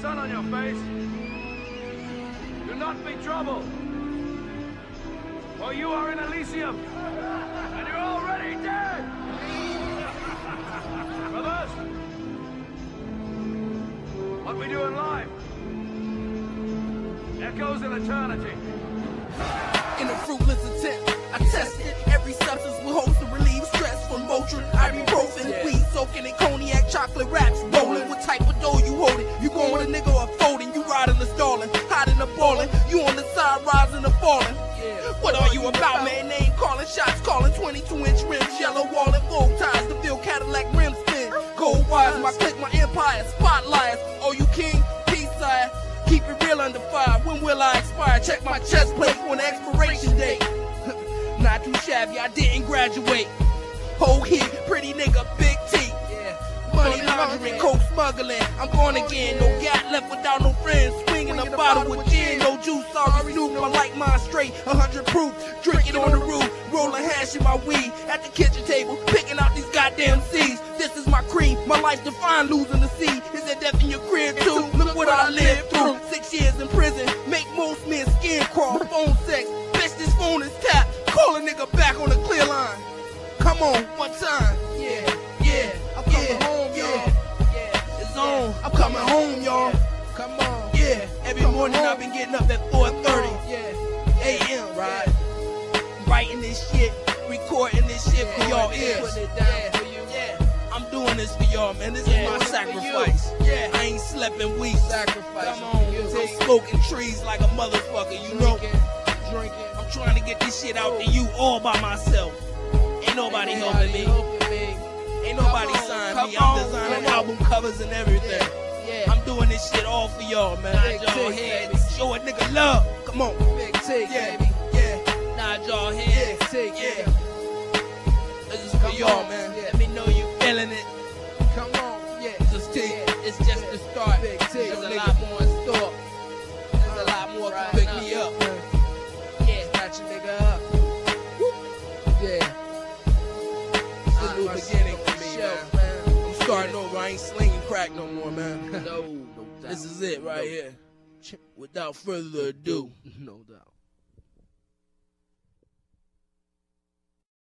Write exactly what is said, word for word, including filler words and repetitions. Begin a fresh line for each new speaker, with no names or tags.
sun on your face. Do not be trouble. For you are in Elysium. And you're already dead. Brothers, what we do in life echoes in eternity.
In a fruitless attempt, I tested every substance with hopes to relieve stress from Motrin, ibuprofen, yeah. Weed soaking in cognac, chocolate wraps, rolling. What type of dough you holding? You going a nigga or folding? You riding the stalling, hiding the balling. You on the side, rising or falling. Yeah. What are you about, man? They ain't calling shots, calling twenty-two inch rims, yellow wall and Vogue ties, the Bill Cadillac rims spin. Gold wires, my click, my empire, spotlights. Oh, you king? Peace side. Keep it real under fire. When will I expire? Check my chest plate for an expiration date. Not too shabby, I didn't graduate. Whole heat, pretty nigga, big T. Yeah. Money laundering, coke smuggling. I'm gone again, no gat left without no friends. Swinging a bottle with gin, no juice, sorry Snoop. I like mine straight, a hundred proof. Drink it on the roof, rolling hash in my weed. At the kitchen table, picking out these goddamn seeds. This is my cream, my life defined losing the sea. Is there death in your crib too? Look what I lived through. Six years in prison, make most men skin crawl. Phone sex, bitch this phone is tapped. Call a nigga back on the clear line. Come on, one time. Yeah, yeah, I'm coming yeah, home, y'all. Yeah, yeah, it's on. I'm coming home, y'all. Come on. Yeah, every morning I've been getting up at four thirty A M Right? Writing this shit, recording this shit for y'all ears. Putting it down for you. Yeah, I'm doing this for y'all, man. This is my sacrifice. Yeah, I ain't slept in weeks. Sacrifice. Come on, I'm smoking trees like a motherfucker, you know. Drinking. I'm trying to get this shit out to you all by myself. Ain't nobody Ain't helping me. me. Ain't nobody signed me. I'm designing album covers and everything. Yeah. Yeah. I'm doing this shit all for y'all, man. Nod y'all head. Show a nigga love. Come on. Big T, yeah. baby. Yeah. Nod y'all head. Big T, yeah. This is for y'all, man. Yeah. Let me know you feeling it. Come on. Yeah. Just T. Yeah. It's just yeah. the start. Big T. There's a lot more in store. There's a lot more to pick me up. Your nigga up. Yeah. It's a new beginning for me, man. I'm starting over. I ain't slinging crack no more, man. No, no doubt. This is it right here. Without further ado. No doubt.